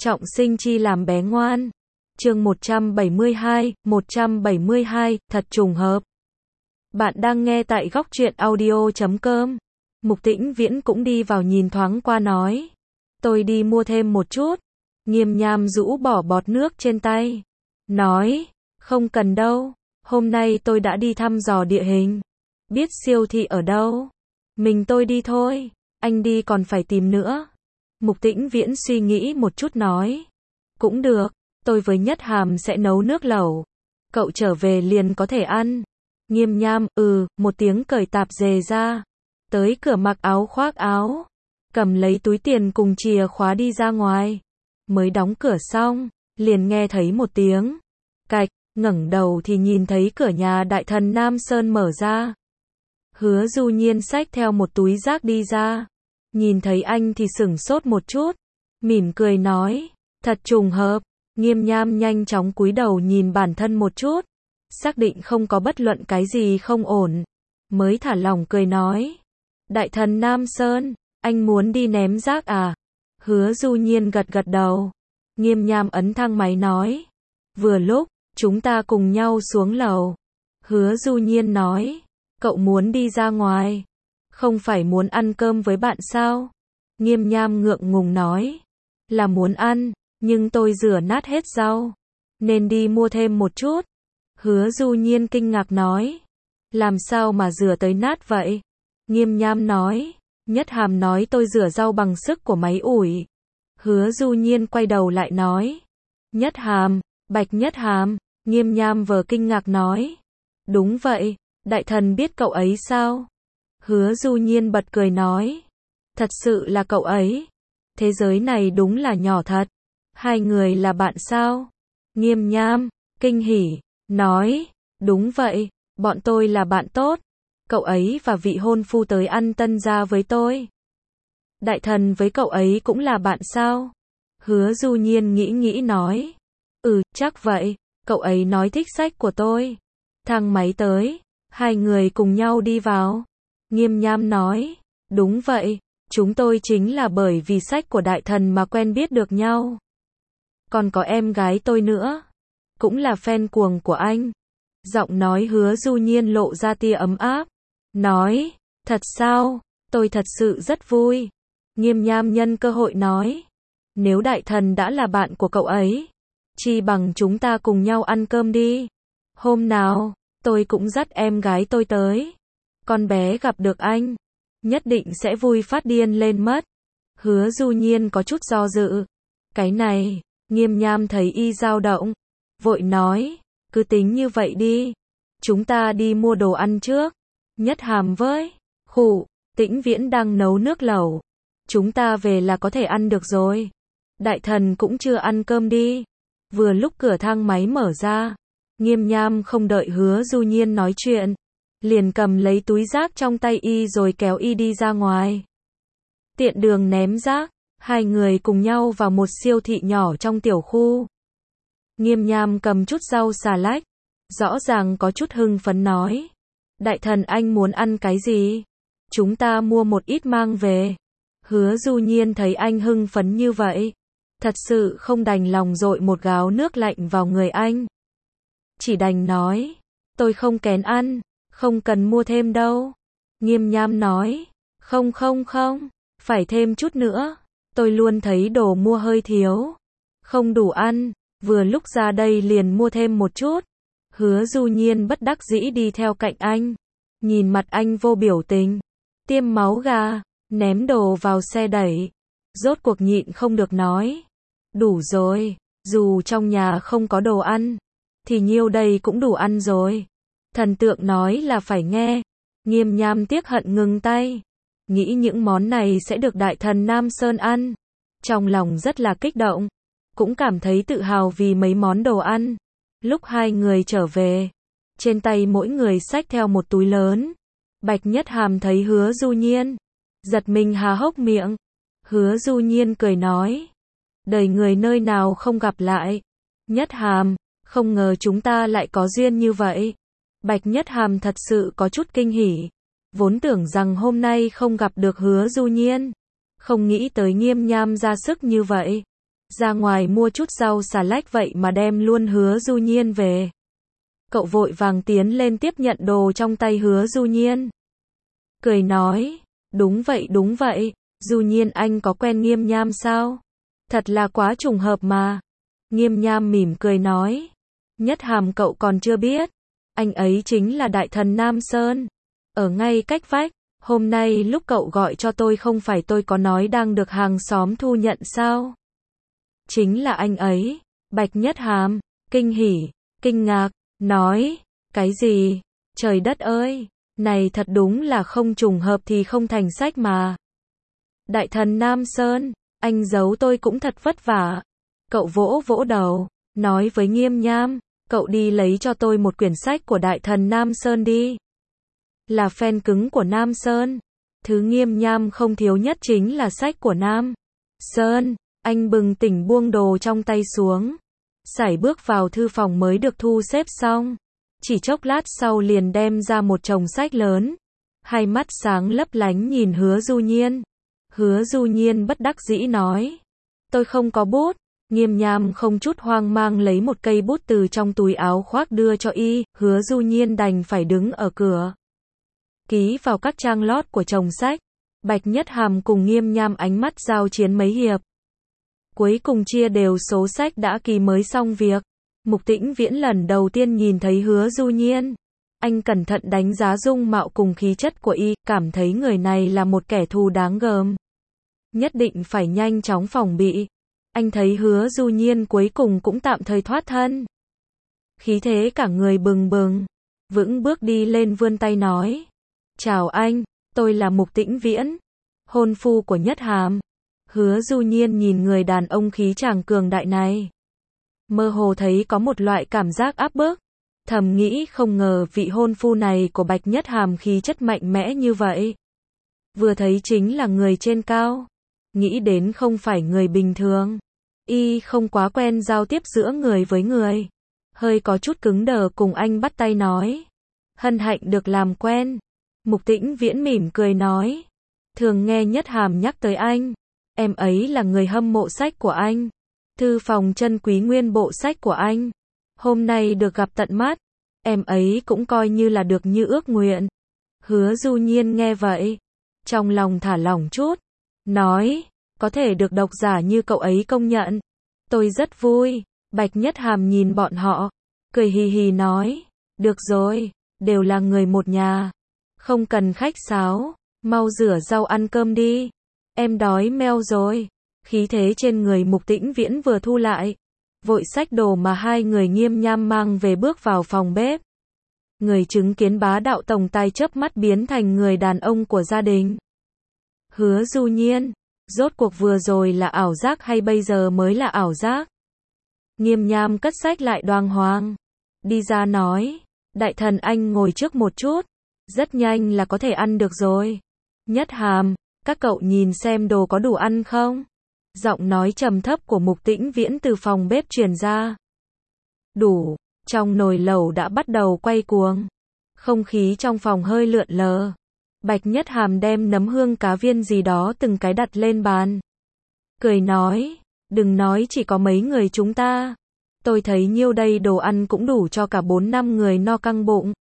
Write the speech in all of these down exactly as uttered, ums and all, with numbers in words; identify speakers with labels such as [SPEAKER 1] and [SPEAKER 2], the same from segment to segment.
[SPEAKER 1] Trọng sinh chi làm bé ngoan. Chương một trăm bảy mươi hai, một trăm bảy mươi hai, thật trùng hợp. Bạn đang nghe tại góc truyện audio chấm com. Mục Tĩnh Viễn cũng đi vào nhìn thoáng qua nói. Tôi đi mua thêm một chút. Nghiêm Nham rũ bỏ bọt nước trên tay. Nói, không cần đâu. Hôm nay tôi đã đi thăm dò địa hình. Biết siêu thị ở đâu. Mình tôi đi thôi. Anh đi còn phải tìm nữa. Mục Tĩnh Viễn suy nghĩ một chút nói. Cũng được, tôi với Nhất Hàm sẽ nấu nước lẩu. Cậu trở về liền có thể ăn. Nghiêm Nham, ừ, một tiếng cởi tạp dề ra. Tới cửa mặc áo khoác áo. Cầm lấy túi tiền cùng chìa khóa đi ra ngoài. Mới đóng cửa xong, liền nghe thấy một tiếng. Cạch, ngẩng đầu thì nhìn thấy cửa nhà đại thần Nam Sơn mở ra. Hứa Du Nhiên xách theo một túi rác đi ra. Nhìn thấy anh thì sửng sốt một chút. Mỉm cười nói. Thật trùng hợp. Nghiêm Nham nhanh chóng cúi đầu nhìn bản thân một chút. Xác định không có bất luận cái gì không ổn. Mới thả lỏng cười nói. Đại thần Nam Sơn, anh muốn đi ném rác à? Hứa Du Nhiên gật gật đầu. Nghiêm Nham ấn thang máy nói. Vừa lúc, chúng ta cùng nhau xuống lầu. Hứa Du Nhiên nói. Cậu muốn đi ra ngoài. Không phải muốn ăn cơm với bạn sao? Nghiêm Nham ngượng ngùng nói. Là muốn ăn, nhưng tôi rửa nát hết rau. Nên đi mua thêm một chút. Hứa Du Nhiên kinh ngạc nói. Làm sao mà rửa tới nát vậy? Nghiêm Nham nói. Nhất Hàm nói tôi rửa rau bằng sức của máy ủi. Hứa Du Nhiên quay đầu lại nói. Nhất Hàm, Bạch Nhất Hàm. Nghiêm Nham vờ kinh ngạc nói. Đúng vậy, đại thần biết cậu ấy sao? Hứa Du Nhiên bật cười nói. Thật sự là cậu ấy. Thế giới này đúng là nhỏ thật. Hai người là bạn sao? Nghiêm Nham, kinh hỉ, nói. Đúng vậy, bọn tôi là bạn tốt. Cậu ấy và vị hôn phu tới ăn tân gia với tôi. Đại thần với cậu ấy cũng là bạn sao? Hứa Du Nhiên nghĩ nghĩ nói. Ừ, chắc vậy. Cậu ấy nói thích sách của tôi. Thang máy tới. Hai người cùng nhau đi vào. Nghiêm Nham nói. Đúng vậy. Chúng tôi chính là bởi vì sách của đại thần mà quen biết được nhau. Còn có em gái tôi nữa. Cũng là fan cuồng của anh. Giọng nói Hứa Du Nhiên lộ ra tia ấm áp. Nói. Thật sao? Tôi thật sự rất vui. Nghiêm Nham nhân cơ hội nói. Nếu đại thần đã là bạn của cậu ấy. Chi bằng chúng ta cùng nhau ăn cơm đi. Hôm nào, tôi cũng dắt em gái tôi tới. Con bé gặp được anh. Nhất định sẽ vui phát điên lên mất. Hứa Du Nhiên có chút do dự. Cái này, Nghiêm Nham thấy y dao động. Vội nói, cứ tính như vậy đi. Chúng ta đi mua đồ ăn trước. Nhất Hàm với, khụ, Tĩnh Viễn đang nấu nước lẩu. Chúng ta về là có thể ăn được rồi. Đại thần cũng chưa ăn cơm đi. Vừa lúc cửa thang máy mở ra. Nghiêm Nham không đợi Hứa Du Nhiên nói chuyện. Liền cầm lấy túi rác trong tay y rồi kéo y đi ra ngoài. Tiện đường ném rác, hai người cùng nhau vào một siêu thị nhỏ trong tiểu khu. Nghiêm Nham cầm chút rau xà lách, rõ ràng có chút hưng phấn nói. Đại thần anh muốn ăn cái gì? Chúng ta mua một ít mang về. Hứa Du Nhiên thấy anh hưng phấn như vậy. Thật sự không đành lòng dội một gáo nước lạnh vào người anh. Chỉ đành nói. Tôi không kén ăn. Không cần mua thêm đâu. Nghiêm Nham nói. Không không không. Phải thêm chút nữa. Tôi luôn thấy đồ mua hơi thiếu. Không đủ ăn. Vừa lúc ra đây liền mua thêm một chút. Hứa Du Nhiên bất đắc dĩ đi theo cạnh anh. Nhìn mặt anh vô biểu tình. Tiêm máu gà. Ném đồ vào xe đẩy. Rốt cuộc nhịn không được nói. Đủ rồi. Dù trong nhà không có đồ ăn. Thì nhiêu đây cũng đủ ăn rồi. Thần tượng nói là phải nghe. Nghiêm Nham tiếc hận ngừng tay. Nghĩ những món này sẽ được đại thần Nam Sơn ăn. Trong lòng rất là kích động. Cũng cảm thấy tự hào vì mấy món đồ ăn. Lúc hai người trở về. Trên tay mỗi người xách theo một túi lớn. Bạch Nhất Hàm thấy Hứa Du Nhiên. Giật mình há hốc miệng. Hứa Du Nhiên cười nói. Đời người nơi nào không gặp lại. Nhất Hàm, không ngờ chúng ta lại có duyên như vậy. Bạch Nhất Hàm thật sự có chút kinh hỉ. Vốn tưởng rằng hôm nay không gặp được Hứa Du Nhiên. Không nghĩ tới Nghiêm Nham ra sức như vậy. ra ngoài mua chút rau xà lách vậy mà đem luôn Hứa Du Nhiên về. Cậu vội vàng tiến lên tiếp nhận đồ trong tay Hứa Du Nhiên. Cười nói, đúng vậy đúng vậy, Du Nhiên anh có quen Nghiêm Nham sao? Thật là quá trùng hợp mà. Nghiêm Nham mỉm cười nói, Nhất Hàm cậu còn chưa biết, anh ấy chính là đại thần Nam Sơn, ở ngay cách vách. Hôm nay lúc cậu gọi cho tôi không phải tôi có nói đang được hàng xóm thu nhận sao? Chính là anh ấy. Bạch Nhất Hàm, kinh hỉ, kinh ngạc, nói, cái gì? Trời đất ơi, này thật đúng là không trùng hợp thì không thành sách mà. Đại thần Nam Sơn, anh giấu tôi cũng thật vất vả. Cậu vỗ vỗ đầu, nói với Nghiêm Nham, cậu đi lấy cho tôi một quyển sách của đại thần Nam Sơn đi. Là fan cứng của Nam Sơn. Thứ Nghiêm Nham không thiếu nhất chính là sách của Nam Sơn. Anh bừng tỉnh buông đồ trong tay xuống. Sải bước vào thư phòng mới được thu xếp xong. Chỉ chốc lát sau liền đem ra một chồng sách lớn. Hai mắt sáng lấp lánh nhìn Hứa Du Nhiên. Hứa Du Nhiên bất đắc dĩ nói. Tôi không có bút. Nghiêm Nham không chút hoang mang lấy một cây bút từ trong túi áo khoác đưa cho y. Hứa Du Nhiên đành phải đứng ở cửa. Ký vào các trang lót của chồng sách. Bạch Nhất Hàm cùng Nghiêm Nham ánh mắt giao chiến mấy hiệp. Cuối cùng chia đều số sách đã ký mới xong việc. Mục Tĩnh Viễn lần đầu tiên nhìn thấy Hứa Du Nhiên. Anh cẩn thận đánh giá dung mạo cùng khí chất của y, cảm thấy người này là một kẻ thù đáng gờm. Nhất định phải nhanh chóng phòng bị. Anh thấy Hứa Du Nhiên cuối cùng cũng tạm thời thoát thân. Khí thế cả người bừng bừng. Vững bước đi lên vươn tay nói. Chào anh, tôi là Mục Tĩnh Viễn, hôn phu của Nhất Hàm. Hứa Du Nhiên nhìn người đàn ông khí chàng cường đại này. Mơ hồ thấy có một loại cảm giác áp bức. Thầm nghĩ không ngờ vị hôn phu này của Bạch Nhất Hàm khí chất mạnh mẽ như vậy. Vừa thấy chính là người trên cao. Nghĩ đến không phải người bình thường. Y không quá quen giao tiếp giữa người với người. Hơi có chút cứng đờ cùng anh bắt tay nói. Hân hạnh được làm quen. Mục Tĩnh Viễn mỉm cười nói. Thường nghe Nhất Hàm nhắc tới anh. Em ấy là người hâm mộ sách của anh. Thư phòng chân quý nguyên bộ sách của anh. Hôm nay được gặp tận mắt. Em ấy cũng coi như là được như ước nguyện. Hứa Du Nhiên nghe vậy. Trong lòng thả lỏng chút. Nói. Có thể được độc giả như cậu ấy công nhận. Tôi rất vui. Bạch Nhất Hàm nhìn bọn họ. Cười hì hì nói. Được rồi. Đều là người một nhà. Không cần khách sáo. Mau rửa rau ăn cơm đi. Em đói meo rồi. Khí thế trên người Mục Tĩnh Viễn vừa thu lại. Vội xách đồ mà hai người Nghiêm Nham mang về bước vào phòng bếp. Người chứng kiến bá đạo tổng tài chớp mắt biến thành người đàn ông của gia đình. Hứa Du Nhiên. Rốt cuộc vừa rồi là ảo giác hay bây giờ mới là ảo giác? Nghiêm Nham cất sách lại đoàng hoàng. Đi ra nói. Đại thần anh ngồi trước một chút. Rất nhanh là có thể ăn được rồi. Nhất Hàm. Các cậu nhìn xem đồ có đủ ăn không? Giọng nói trầm thấp của Mục Tĩnh Viễn từ phòng bếp truyền ra. Đủ. Trong nồi lẩu đã bắt đầu quay cuồng. Không khí trong phòng hơi lượn lờ. Bạch Nhất Hàm đem nấm hương cá viên gì đó từng cái đặt lên bàn. Cười nói. Đừng nói chỉ có mấy người chúng ta. Tôi thấy nhiêu đây đồ ăn cũng đủ cho cả bốn năm người no căng bụng.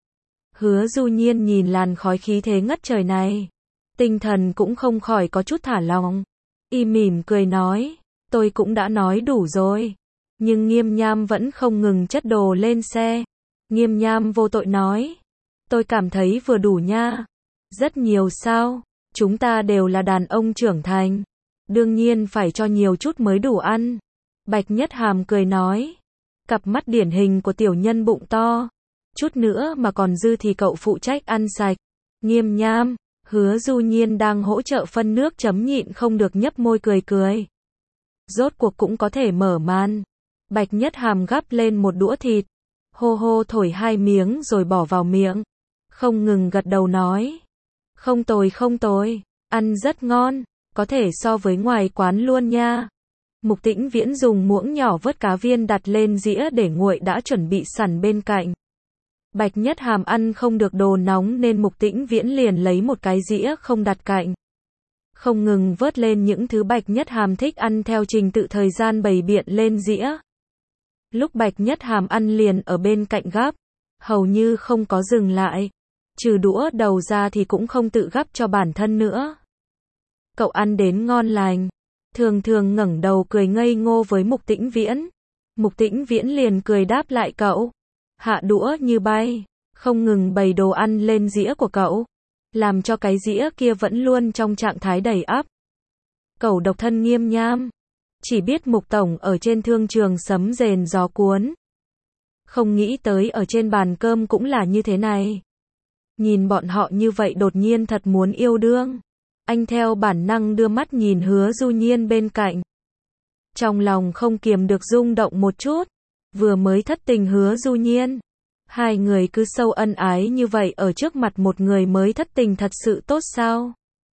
[SPEAKER 1] Hứa Du Nhiên nhìn làn khói khí thế ngất trời này. Tinh thần cũng không khỏi có chút thả lỏng. Y mỉm cười nói. Tôi cũng đã nói đủ rồi. Nhưng Nghiêm Nham vẫn không ngừng chất đồ lên xe. Nghiêm Nham vô tội nói. Tôi cảm thấy vừa đủ nha. Rất nhiều sao? Chúng ta đều là đàn ông trưởng thành. Đương nhiên phải cho nhiều chút mới đủ ăn. Bạch Nhất Hàm cười nói. Cặp mắt điển hình của tiểu nhân bụng to. Chút nữa mà còn dư thì cậu phụ trách ăn sạch. Nghiêm Nham. Hứa Du Nhiên đang hỗ trợ phân nước chấm nhịn không được nhấp môi cười cười. Rốt cuộc cũng có thể mở màn. Bạch Nhất Hàm gắp lên một đũa thịt. Hô hô thổi hai miếng rồi bỏ vào miệng. Không ngừng gật đầu nói. Không tồi không tồi. Ăn rất ngon. Có thể so với ngoài quán luôn nha. Mục Tĩnh Viễn dùng muỗng nhỏ vớt cá viên đặt lên dĩa để nguội đã chuẩn bị sẵn bên cạnh. Bạch Nhất Hàm ăn không được đồ nóng nên Mục Tĩnh Viễn liền lấy một cái dĩa không đặt cạnh. không ngừng vớt lên những thứ Bạch Nhất Hàm thích ăn theo trình tự thời gian bày biện lên dĩa. Lúc Bạch Nhất Hàm ăn liền ở bên cạnh gắp, hầu như không có dừng lại. Trừ đũa đầu ra thì cũng không tự gắp cho bản thân nữa. Cậu ăn đến ngon lành, thường thường ngẩng đầu cười ngây ngô với Mục Tĩnh Viễn. Mục Tĩnh Viễn liền cười đáp lại cậu, hạ đũa như bay, không ngừng bày đồ ăn lên dĩa của cậu, làm cho cái dĩa kia vẫn luôn trong trạng thái đầy ắp. Cậu độc thân Nghiêm Nham, chỉ biết Mục tổng ở trên thương trường sấm rền gió cuốn. Không nghĩ tới ở trên bàn cơm cũng là như thế này. Nhìn bọn họ như vậy đột nhiên thật muốn yêu đương. Anh theo bản năng đưa mắt nhìn Hứa Du Nhiên bên cạnh. Trong lòng không kiềm được rung động một chút. Vừa mới thất tình Hứa Du Nhiên. Hai người cứ sâu ân ái như vậy ở trước mặt một người mới thất tình thật sự tốt sao?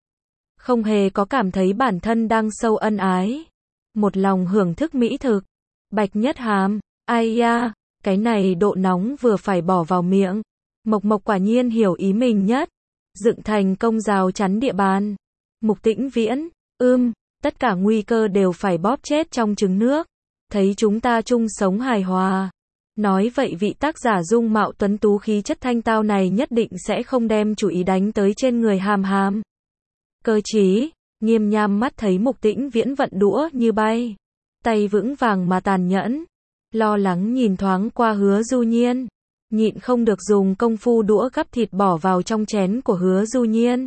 [SPEAKER 1] Không hề có cảm thấy bản thân đang sâu ân ái. Một lòng hưởng thức mỹ thực. Bạch Nhất Hàm, ai ya, cái này độ nóng vừa phải bỏ vào miệng. Mộc Mộc quả nhiên hiểu ý mình nhất. Dựng thành công rào chắn địa bàn. Mục Tĩnh Viễn, ưm, tất cả nguy cơ đều phải bóp chết trong trứng nước. Thấy chúng ta chung sống hài hòa. Nói vậy vị tác giả dung mạo tuấn tú khí chất thanh tao này nhất định sẽ không đem chủ ý đánh tới trên người Hàm Hàm. Cơ chí, Nghiêm Nham mắt thấy Mục Tĩnh Viễn vận đũa như bay. Tay vững vàng mà tàn nhẫn. Lo lắng nhìn thoáng qua Hứa Du Nhiên. Nhịn không được dùng công phu đũa gắp thịt bỏ vào trong chén của Hứa Du Nhiên.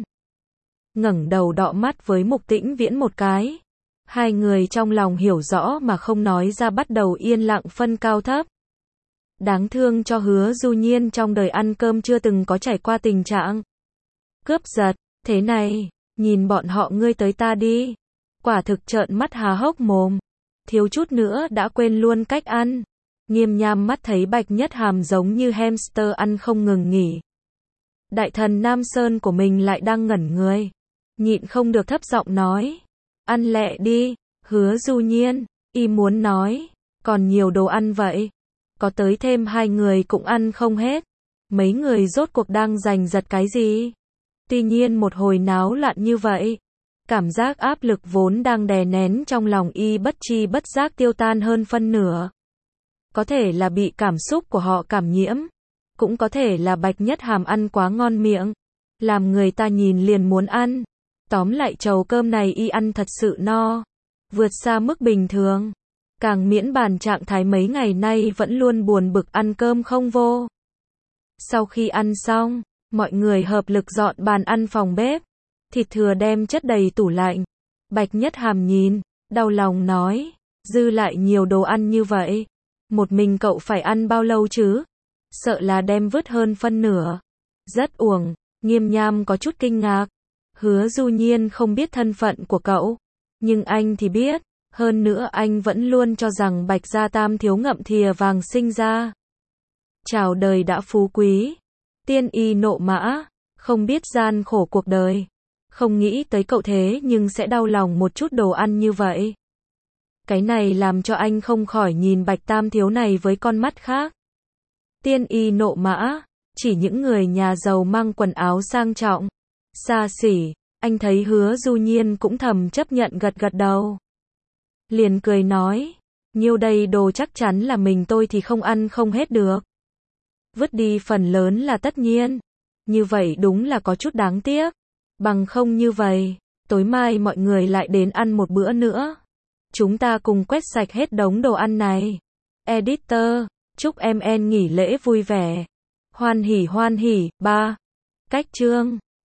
[SPEAKER 1] Ngẩng đầu đọ mắt với Mục Tĩnh Viễn một cái. Hai người trong lòng hiểu rõ mà không nói ra bắt đầu yên lặng phân cao thấp. Đáng thương cho Hứa Du Nhiên trong đời ăn cơm chưa từng có trải qua tình trạng cướp giật, thế này, nhìn bọn họ ngươi tới ta đi. Quả thực trợn mắt há hốc mồm. Thiếu chút nữa đã quên luôn cách ăn. Nghiêm Nham mắt thấy Bạch Nhất Hàm giống như hamster ăn không ngừng nghỉ. Đại thần Nam Sơn của mình lại đang ngẩn người. Nhịn không được thấp giọng nói. Ăn lẹ đi, Hứa Du Nhiên, y muốn nói. Còn nhiều đồ ăn vậy. Có tới thêm hai người cũng ăn không hết. Mấy người rốt cuộc đang giành giật cái gì? Tuy nhiên một hồi náo loạn như vậy. Cảm giác áp lực vốn đang đè nén trong lòng y bất chi bất giác tiêu tan hơn phân nửa. Có thể là bị cảm xúc của họ cảm nhiễm. Cũng có thể là Bạch Nhất Hàm ăn quá ngon miệng. Làm người ta nhìn liền muốn ăn. Tóm lại chầu cơm này y ăn thật sự no. Vượt xa mức bình thường. Càng miễn bàn trạng thái mấy ngày nay vẫn luôn buồn bực ăn cơm không vô. Sau khi ăn xong, mọi người hợp lực dọn bàn ăn phòng bếp. Thịt thừa đem chất đầy tủ lạnh. Bạch Nhất Hàm nhìn, đau lòng nói. Dư lại nhiều đồ ăn như vậy. Một mình cậu phải ăn bao lâu chứ? Sợ là đem vứt hơn phân nửa. Rất uổng. Nghiêm Nham có chút kinh ngạc. Hứa Du Nhiên không biết thân phận của cậu. Nhưng anh thì biết. Hơn nữa anh vẫn luôn cho rằng Bạch Gia Tam thiếu ngậm thìa vàng sinh ra. Chào đời đã phú quý. Tiên y nộ mã. Không biết gian khổ cuộc đời. Không nghĩ tới cậu thế nhưng sẽ đau lòng một chút đồ ăn như vậy. Cái này làm cho anh không khỏi nhìn Bạch Tam thiếu này với con mắt khác. Tiên y nộ mã. Chỉ những người nhà giàu mang quần áo sang trọng. Xa xỉ. Anh thấy Hứa Du Nhiên cũng thầm chấp nhận gật gật đầu. Liền cười nói. Nhiêu đây đồ chắc chắn là mình tôi thì không ăn không hết được. Vứt đi phần lớn là tất nhiên. Như vậy đúng là có chút đáng tiếc. Bằng không như vậy, tối mai mọi người lại đến ăn một bữa nữa. Chúng ta cùng quét sạch hết đống đồ ăn này. Editor, chúc em en nghỉ lễ vui vẻ. Hoan hỉ hoan hỉ, ba. Cách chương